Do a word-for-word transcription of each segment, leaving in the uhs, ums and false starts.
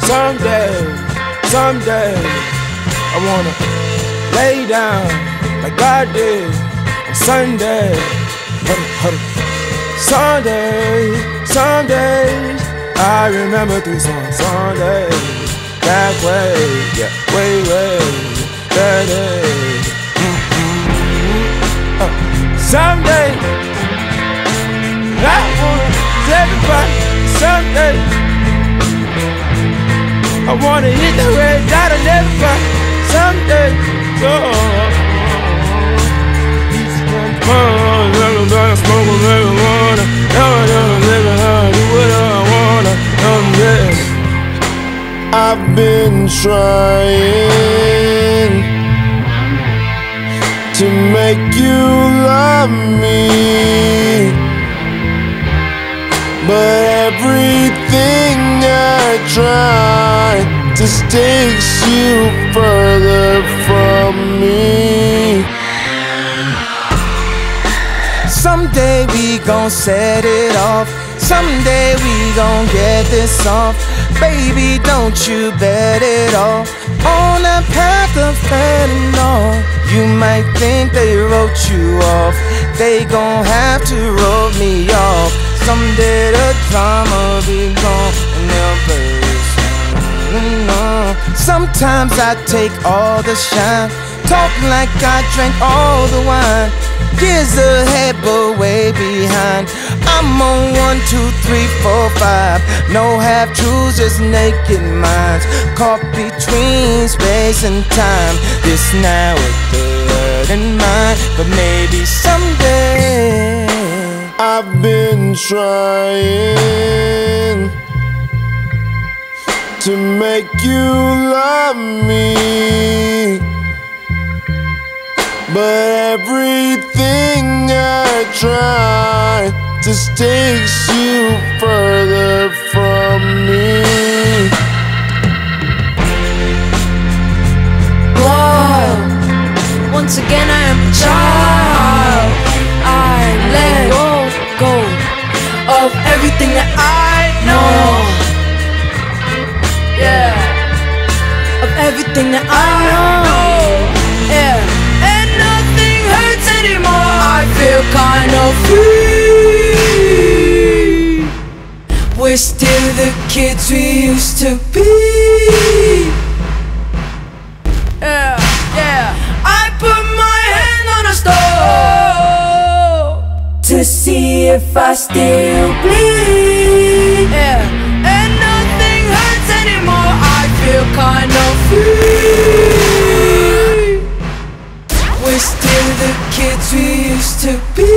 Someday, someday, I wanna lay down like God did on Sunday. Huddle, huddle. Sunday, Sundays, I remember three songs. Sunday, that way, yeah, way, way, that day. Mm-hmm. uh, someday, I wanna tell everybody. Someday, I wanna hit the red dot and everybody. Someday, oh. Smoke a marijuana, never, never, never, never do what I wanna. Someday, I've been trying to make you love me, but everything I try just takes you further from me. Someday we gon' set it off. Someday we gon' get this off. Baby, don't you bet it off on that path of fentanyl. You might think they wrote you off. They gon' have to wrote me off. Someday the drama be gone and they'll play this song. Sometimes I take all the shine, talk like I drank all the wine. Years ahead but way behind. I'm on one, two, three, four, five. No half-truths, just naked minds, caught between space and time. This now with the word in mind, but maybe someday. I've been trying to make you love me, but everything I try just takes you further from me. Whoa, once again I am a child. I let go, go of everything that I know. Yeah, of everything that I know. Yeah. I feel kind of free. We're still the kids we used to be. Yeah, yeah. I put my hand on a stove to see if I still bleed. Yeah, and nothing hurts anymore. I feel kind of free. We're still the kids we used to be.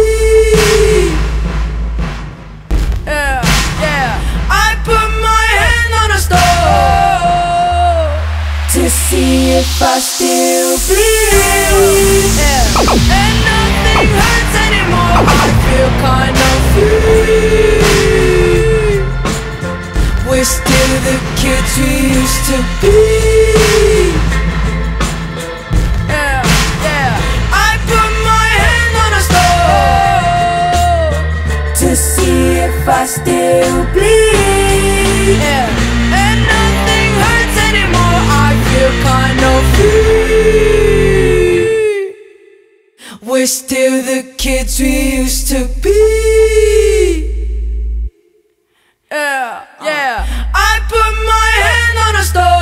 Yeah, yeah. I put my hand on a stove to see if I still bleed. Yeah, and nothing hurts anymore. I feel kind of free. We're still the kids we used to be. I still bleed. Yeah, and nothing hurts anymore. I feel kind of free. We're still the kids we used to be. Yeah, yeah. I put my hand on a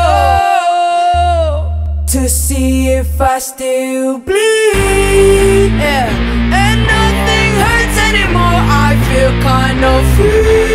stove to see if I still bleed. Yeah, and nothing hurts anymore. I feel kind of free.